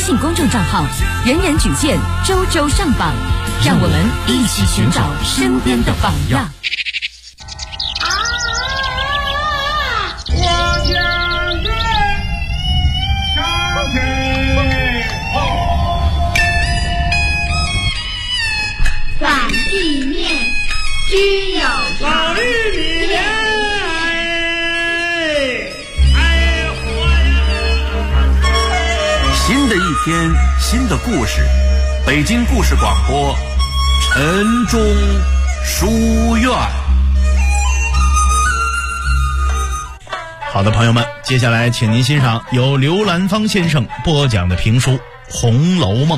信公众账号人人举荐，周周上榜，让我们一起寻找身边的榜样。 反地面只有老玉米莲， 新的一天，新的故事，北京故事广播，晨钟书院。 好的，朋友们，接下来请您欣赏由刘兰芳先生播讲的评书《红楼梦》。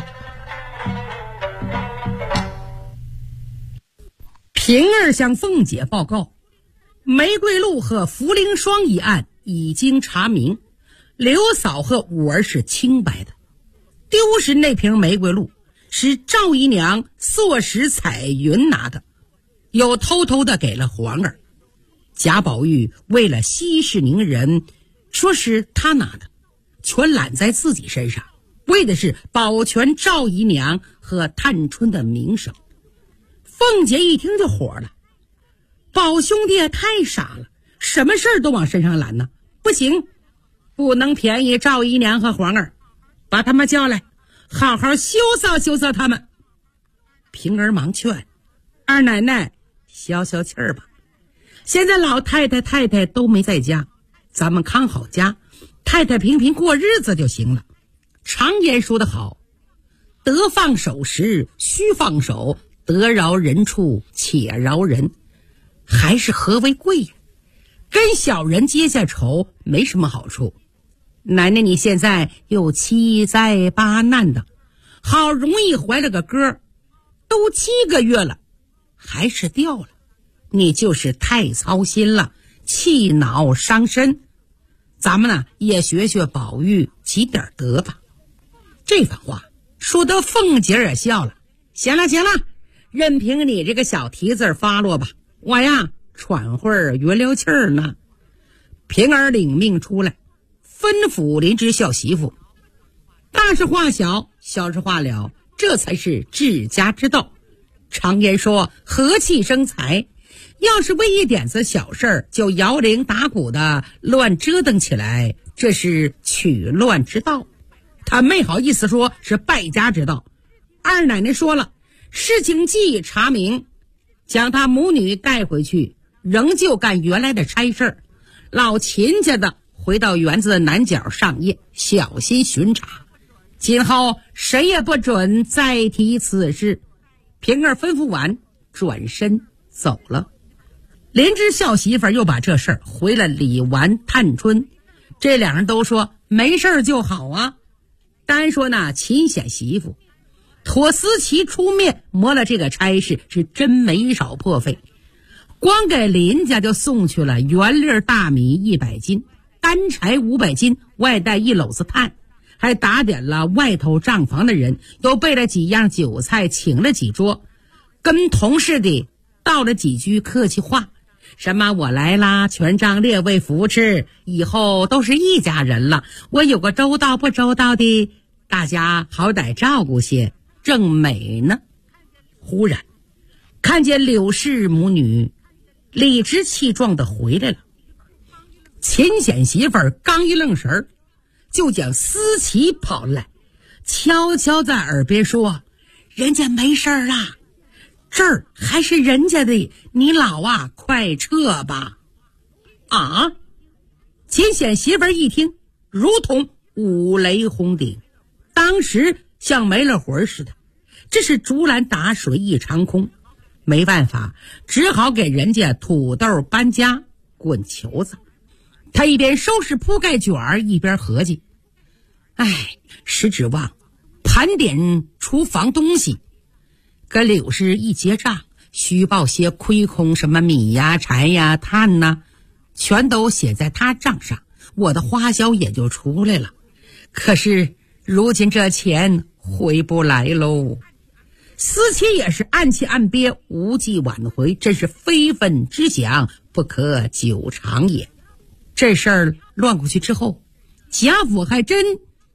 平儿向凤姐报告，玫瑰露和茯苓霜一案已经查明，刘嫂和五儿是清白的。丢失那瓶玫瑰露是赵姨娘唆使彩云拿的，又偷偷的给了皇儿。贾宝玉为了息事宁人，说是他拿的，全揽在自己身上，为的是保全赵姨娘和探春的名声。凤姐一听就火了，宝兄弟太傻了，什么事儿都往身上揽呢？不行，不能便宜赵姨娘和皇儿，把他们叫来，好好羞臊羞臊他们。平儿忙劝二奶奶消消气儿吧，现在老太太太太都没在家，咱们看好家，太太平平过日子就行了。常言说得好，得放手时须放手，得饶人处且饶人，还是和为贵人，跟小人结下仇没什么好处。奶奶你现在又七灾八难的，好容易怀了个哥，都7个月了还是掉了，你就是太操心了，气恼伤身。咱们呢也学学宝玉，积点德吧。这番话说得凤姐也笑了，行了行了，任凭你这个小蹄子发落吧，我呀喘会儿匀溜气儿呢。平儿领命出来，吩咐林之孝媳妇，大事化小，小事化了，这才是治家之道。常言说和气生财，要是为一点子小事儿就摇铃打鼓的乱折腾起来，这是取乱之道。他没好意思说是败家之道。二奶奶说了，事情既查明，将他母女带回去，仍旧干原来的差事儿。老秦家的回到园子的南角上夜，小心巡查，今后谁也不准再提此事。平儿吩咐完，转身走了。林之孝媳妇又把这事儿回了李纨、探春，这两人都说没事就好啊。单说呢，秦显媳妇托思琪出面磨了这个差事，是真没少破费。光给林家就送去了原粒大米100斤，干柴500斤，外带1篓子炭，还打点了外头账房的人，又备了几样酒菜，请了几桌，跟同事的道了几句客气话，什么我来啦，全仗列位扶持，以后都是一家人了，我有个周到不周到的，大家好歹照顾些，正美呢。忽然看见柳氏母女理直气壮的回来了，秦显媳妇儿刚一愣神儿，就将思琪跑来，悄悄在耳边说，人家没事儿啦，这儿还是人家的，你老啊快撤吧。啊！秦显媳妇儿一听，如同五雷轰顶，当时像没了魂似的，这是竹篮打水一场空。没办法，只好给人家土豆搬家滚球子。他一边收拾铺盖卷儿，一边合计，实指望盘点厨房东西，跟柳氏一结账，虚报些亏空，什么米呀、柴呀、炭呐，全都写在他账上，我的花销也就出来了。可是如今这钱回不来喽。思琪也是暗气暗憋，无计挽回，真是非分之想，不可久长也。这事儿乱过去之后，贾府还真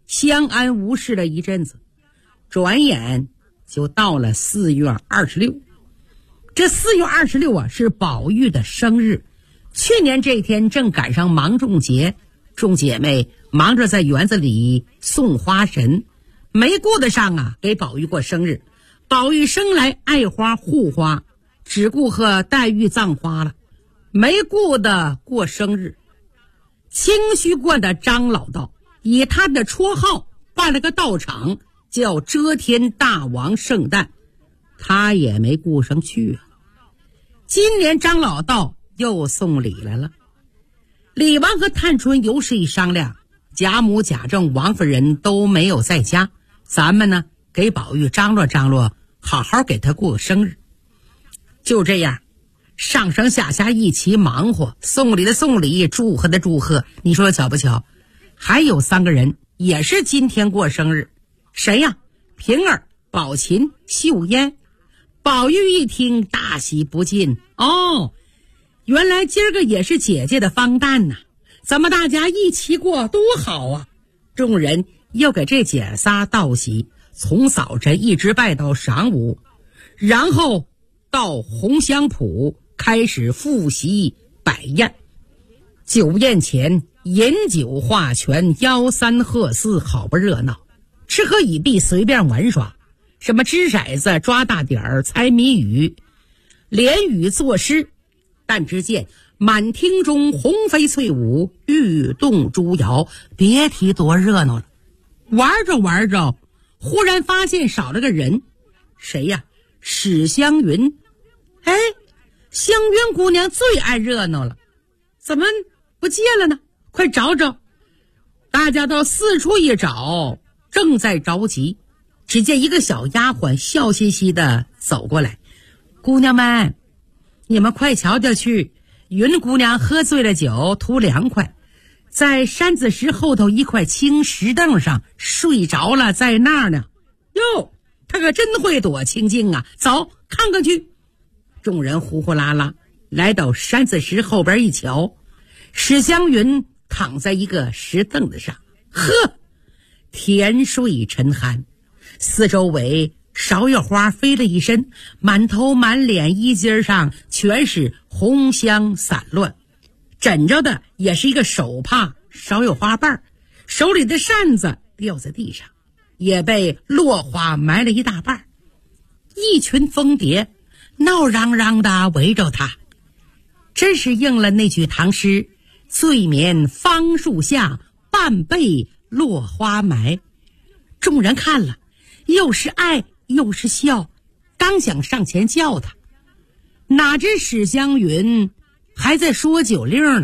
相安无事了一阵子，转眼就到了4月26。这4月26啊，是宝玉的生日。去年这天正赶上芒种节，众姐妹忙着在园子里送花神，没顾得上啊给宝玉过生日。宝玉生来爱花护花，只顾和黛玉葬花了，没顾得过生日。清虚观的张老道以他的绰号办了个道场，叫遮天大王圣诞，他也没顾上去啊。今年张老道又送礼来了。李王和探春有事一商量，贾母贾政王夫人都没有在家，咱们呢给宝玉张罗张罗，好好给他过个生日。就这样上上下下一起忙活，送礼的送礼，祝贺的祝贺。你说巧不巧？还有3个人也是今天过生日。谁呀？平儿、宝琴、秀烟。宝玉一听大喜不尽，哦，原来今儿个也是姐姐的方诞呐，咱们大家一起过多好啊。众人又给这姐仨道喜，从早晨一直拜到晌午，然后到红香圃开始复习摆宴。酒宴前饮酒画拳，吆三喝四，好不热闹。吃喝已毕，随便玩耍，什么掷骰子、抓大点儿、猜谜语、连语作诗。但只见满厅中红飞翠舞，玉动珠摇，别提多热闹了。玩着玩着，忽然发现少了个人。谁呀？史湘云。哎，湘云姑娘最爱热闹了，怎么不见了呢？快找找。大家到四处一找，正在着急，只见一个小丫鬟笑嘻嘻的走过来。姑娘们，你们快瞧瞧去，云姑娘喝醉了酒，图凉快，在山子石后头一块青石凳上睡着了，在那儿呢。哟，她可真会躲清静啊，走看看去。众人呼呼啦啦来到山子石后边一瞧，史湘云躺在一个石凳子上，呵，甜睡沉酣，四周围芍药花飞了一身，满头满脸衣襟上全是红香散乱，枕着的也是一个手帕芍药花瓣，手里的扇子掉在地上，也被落花埋了一大半。一群蜂蝶闹嚷嚷的围着他，真是应了那句唐诗：醉眠芳树下，半被落花埋。众人看了，又是爱又是笑，刚想上前叫他，哪知史湘云还在说酒令呢。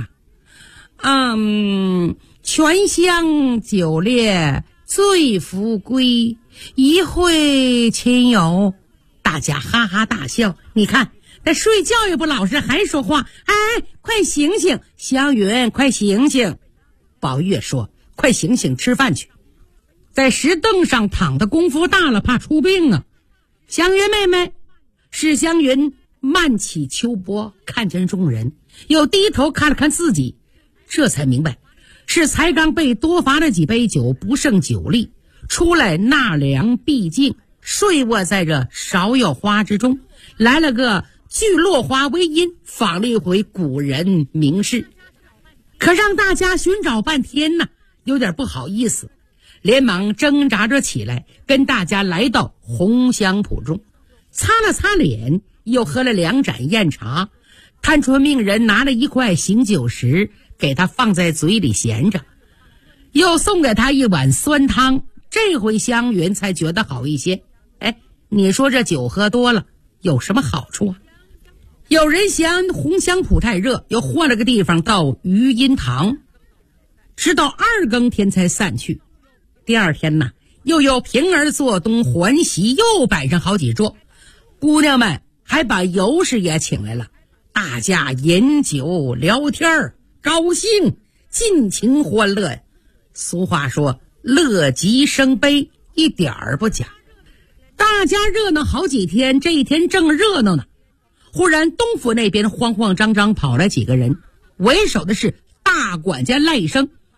泉香酒烈醉扶归，一会亲友。大家哈哈大笑，你看他睡觉也不老实，还说话。哎，快醒醒，湘云，快醒醒。宝玉说，快醒醒，吃饭去。在石凳上躺的功夫大了，怕出病啊。湘云妹妹。史湘云慢起秋波，看见众人，又低头看了看自己，这才明白是才刚被多罚了几杯酒，不胜酒力，出来纳凉避静，睡卧在这芍药花之中，来了个聚落花为阴，仿了一回古人名士。可让大家寻找半天呢，有点不好意思，连忙挣扎着起来，跟大家来到红香圃中，擦了擦脸，又喝了2盏酽茶。探春命人拿了一块醒酒石，给他放在嘴里衔着，又送给他一碗酸汤。这回湘云才觉得好一些。哎，你说这酒喝多了有什么好处啊？有人嫌红香圃太热，又换了个地方到余阴堂，直到2更天才散去。第二天呢，又有平儿做东环席，又摆上好几桌，姑娘们还把尤氏也请来了，大家饮酒聊天，高兴，尽情欢乐呀。俗话说，乐极生悲，一点儿不假。大家热闹好几天，这一天正热闹呢，忽然东府那边慌慌张张跑来几个人，为首的是大管家赖生。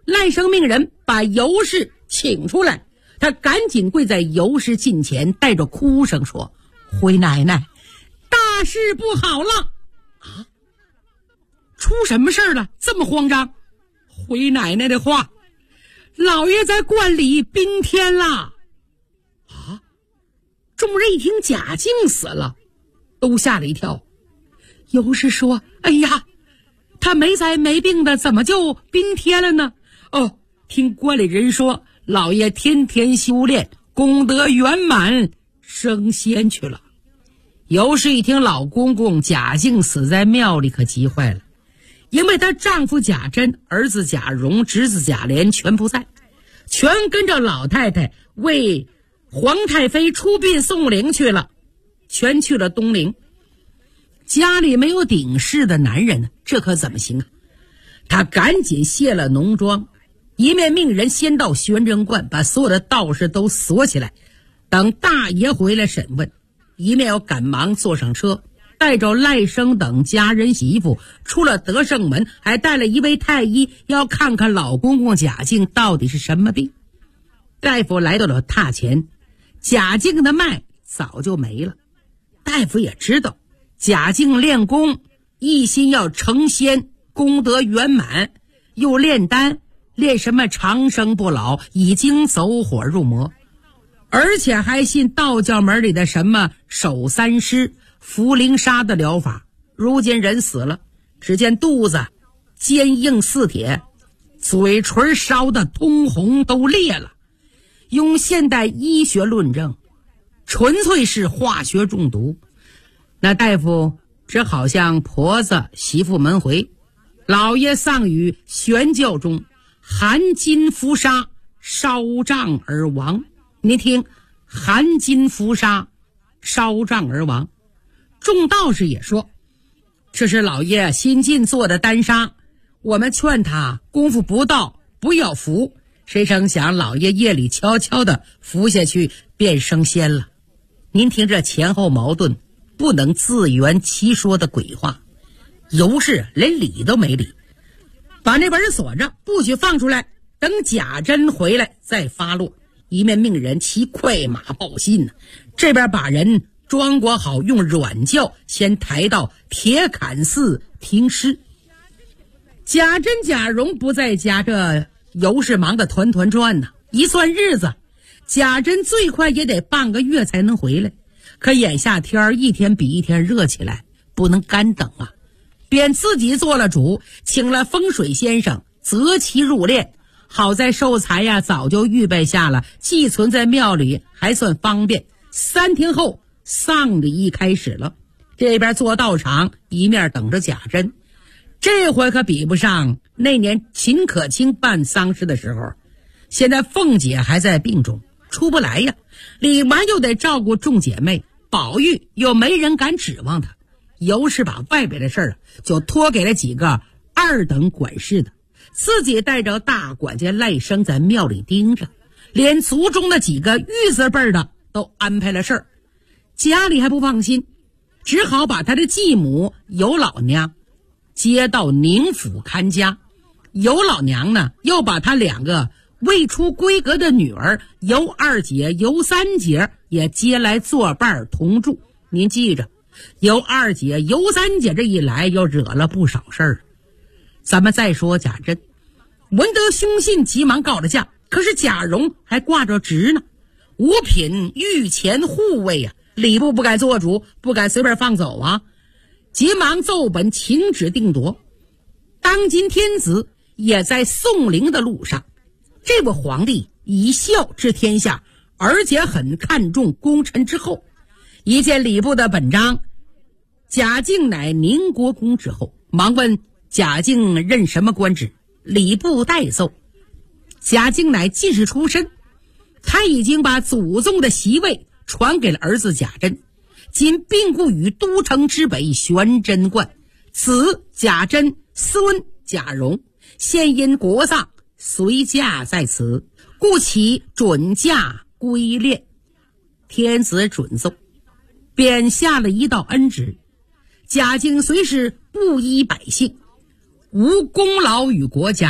赖生命人把尤氏请出来，他赶紧跪在尤氏近前，带着哭声说：回奶奶，大事不好了啊！出什么事儿了？这么慌张？回奶奶的话，老爷在观里宾天了啊！众人一听贾静死了，都吓了一跳。尤氏说：哎呀，他没灾没病的，怎么就宾天了呢？哦，听观里人说，老爷天天修炼，功德圆满，升仙去了。尤氏一听老公公贾静死在庙里，可急坏了，因为她丈夫贾珍、儿子贾蓉、侄子贾琏全不在，全跟着老太太为皇太妃出殡送灵去了，全去了东陵。家里没有顶事的男人呢，这可怎么行啊？他赶紧卸了浓妆，一面命人先到玄真观把所有的道士都锁起来，等大爷回来审问，一面要赶忙坐上车，带着赖生等家人媳妇出了德胜门，还带了一位太医，要看看老公公贾静到底是什么病。大夫来到了榻前，贾静的脉早就没了。大夫也知道贾静练功，一心要成仙，功德圆满，又炼丹，练什么长生不老，已经走火入魔，而且还信道教门里的什么守三尸、茯苓沙的疗法。如今人死了，只见肚子坚硬似铁，嘴唇烧得通红都裂了，用现代医学论证，纯粹是化学中毒。那大夫只好向婆子媳妇们回，老爷丧于玄教中，含金服沙，烧杖而亡。您听，含金服沙，烧杖而亡。众道士也说，这是老爷新近做的丹砂，我们劝他功夫不到，不要服，谁成想老爷夜里悄悄地服下去，便升仙了。您听这前后矛盾，不能自圆其说的鬼话。尤氏连理都没理，把那本锁着，不许放出来，等贾珍回来再发落。一面命人骑快马报信呢，这边把人装裹好，用软轿先抬到铁槛寺停尸。贾珍、贾蓉不在家，这尤氏忙得团团转呢。一算日子，贾珍最快也得半个月才能回来，可眼下天一天比一天热起来，不能干等啊，便自己做了主，请了风水先生择期入殓。好在寿材呀早就预备下了，寄存在庙里，还算方便。3天后丧礼一开始了，这边做道场，一面等着贾珍。这回可比不上那年秦可卿办丧事的时候，现在凤姐还在病中出不来呀，李纨又得照顾众姐妹，宝玉又没人敢指望他。尤氏把外边的事儿就托给了几个二等管事的，自己带着大管家赖生在庙里盯着，连族中的几个玉字辈的都安排了事儿。家里还不放心，只好把他的继母尤老娘接到宁府看家。尤老娘呢，又把他2个未出闺阁的女儿尤二姐、尤三姐也接来作伴同住。您记着，尤二姐、尤三姐这一来，又惹了不少事儿。咱们再说贾珍，闻得凶信，急忙告了假。可是贾蓉还挂着职呢，5品御前护卫啊，礼部不敢做主，不敢随便放走啊，急忙奏本请旨定夺。当今天子也在送灵的路上，这位皇帝以孝治天下，而且很看重功臣之后。一见礼部的本章，贾静乃宁国公之后，忙问贾静任什么官职。礼部代奏，贾静乃进士出身，他已经把祖宗的席位传给了儿子贾珍，今病故于都城之北玄真观，子贾珍、孙贾蓉现因国丧，随驾在此，故其准驾归殓。天子准奏，便下了一道恩旨，贾静虽是布衣百姓，无功劳与国家，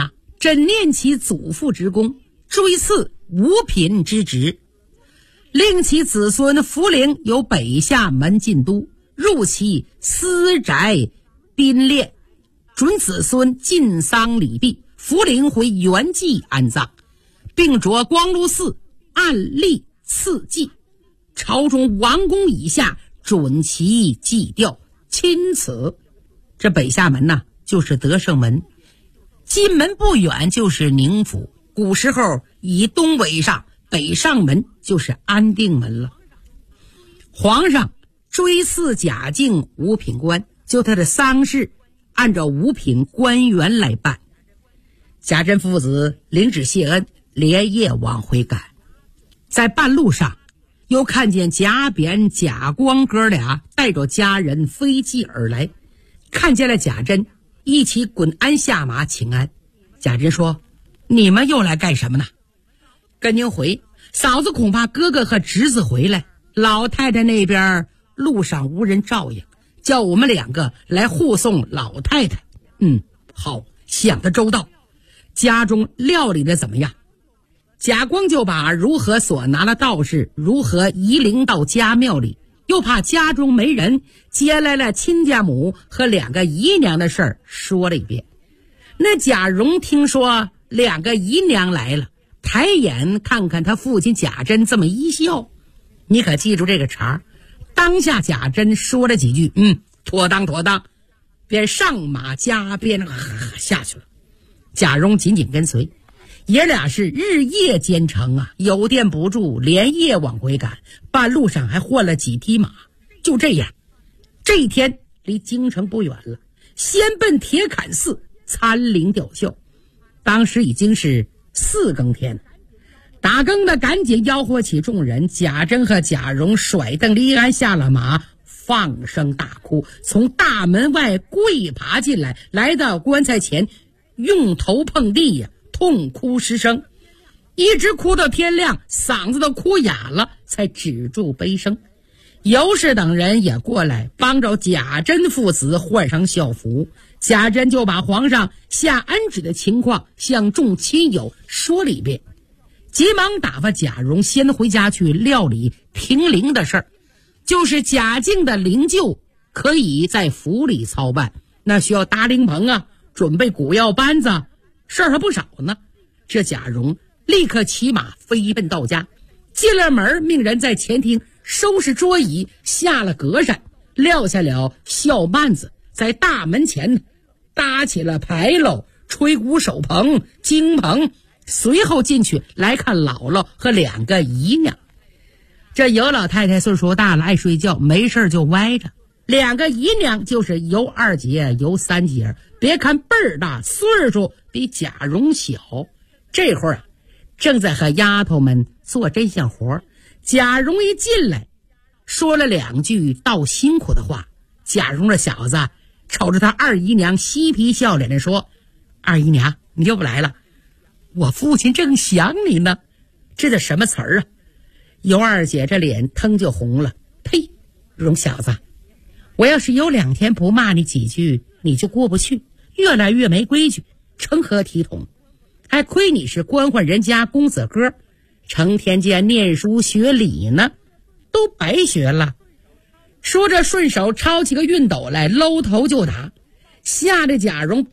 枕念其祖父之功，追赐五品之职，令其子孙福陵由北下门进都，入其私宅宾列，准子孙进丧礼毕，福陵回原籍安葬，并着光禄寺按例赐祭。朝中王公以下准其祭吊，钦此。这北下门呐，就是德胜门，进门不远就是宁府。古时候以东为上，北上门就是安定门了。皇上追赐贾敬五品官，就他的丧事按照五品官员来办。贾珍父子领旨谢恩，连夜往回赶。在半路上又看见贾扁、贾光哥俩带着家人飞骑而来，看见了贾珍，一起滚鞍下马请安。贾珍说：你们又来干什么呢？跟您回，嫂子恐怕哥哥和侄子回来，老太太那边路上无人照应，叫我们两个来护送老太太。好，想得周到。家中料理的怎么样？贾光就把如何所拿了道士，如何移灵到家庙里，又怕家中没人，接来了亲家母和2个姨娘的事儿说了一遍。那贾蓉听说2个姨娘来了，抬眼看看他父亲贾珍，这么一笑。你可记住这个茬。当下贾珍说了几句，妥当妥当，便上马加鞭下去了。贾蓉紧紧跟随，爷俩是日夜兼程啊，有店不住，连夜往回赶，半路上还换了几匹马。就这样，这一天离京城不远了，先奔铁槛寺参灵吊孝。当时已经是4更天了，打更的赶紧吆喝起众人。贾珍和贾蓉甩蹬离鞍下了马，放声大哭，从大门外跪爬进来，来到棺材前，用头碰地呀，痛哭失声，一直哭到天亮，嗓子都哭哑了，才止住悲声。尤氏等人也过来帮着贾珍父子换上孝服。贾珍就把皇上下恩旨的情况向众亲友说了一遍，急忙打发贾蓉先回家去料理停灵的事儿，就是贾敬的灵柩可以在府里操办，那需要搭灵棚啊，准备古药班子，事儿还不少呢。这贾蓉立刻骑马飞奔到家，进了门，命人在前厅收拾桌椅，下了格扇，撂下了孝幔子，在大门前搭起了牌楼、吹鼓手棚、京棚，随后进去来看姥姥和2个姨娘。这尤老太太岁数大了，爱睡觉，没事就歪着。2个姨娘就是尤二姐、尤三姐，别看辈儿大，岁数比贾蓉小。这会儿啊，正在和丫头们做针线活。贾蓉一进来，说了2句道辛苦的话。贾蓉这小子瞅着他二姨娘，嬉皮笑脸的说：二姨娘，你又不来了，我父亲正想你呢。这叫什么词儿啊？尤二姐这脸腾就红了。呸，蓉小子，我要是有2天不骂你几句，你就过不去，越来越没规矩，成何体统？还亏你是官宦人家公子哥，成天间念书学礼呢，都白学了。说着顺手抄起个熨斗来，搂头就打，吓得贾蓉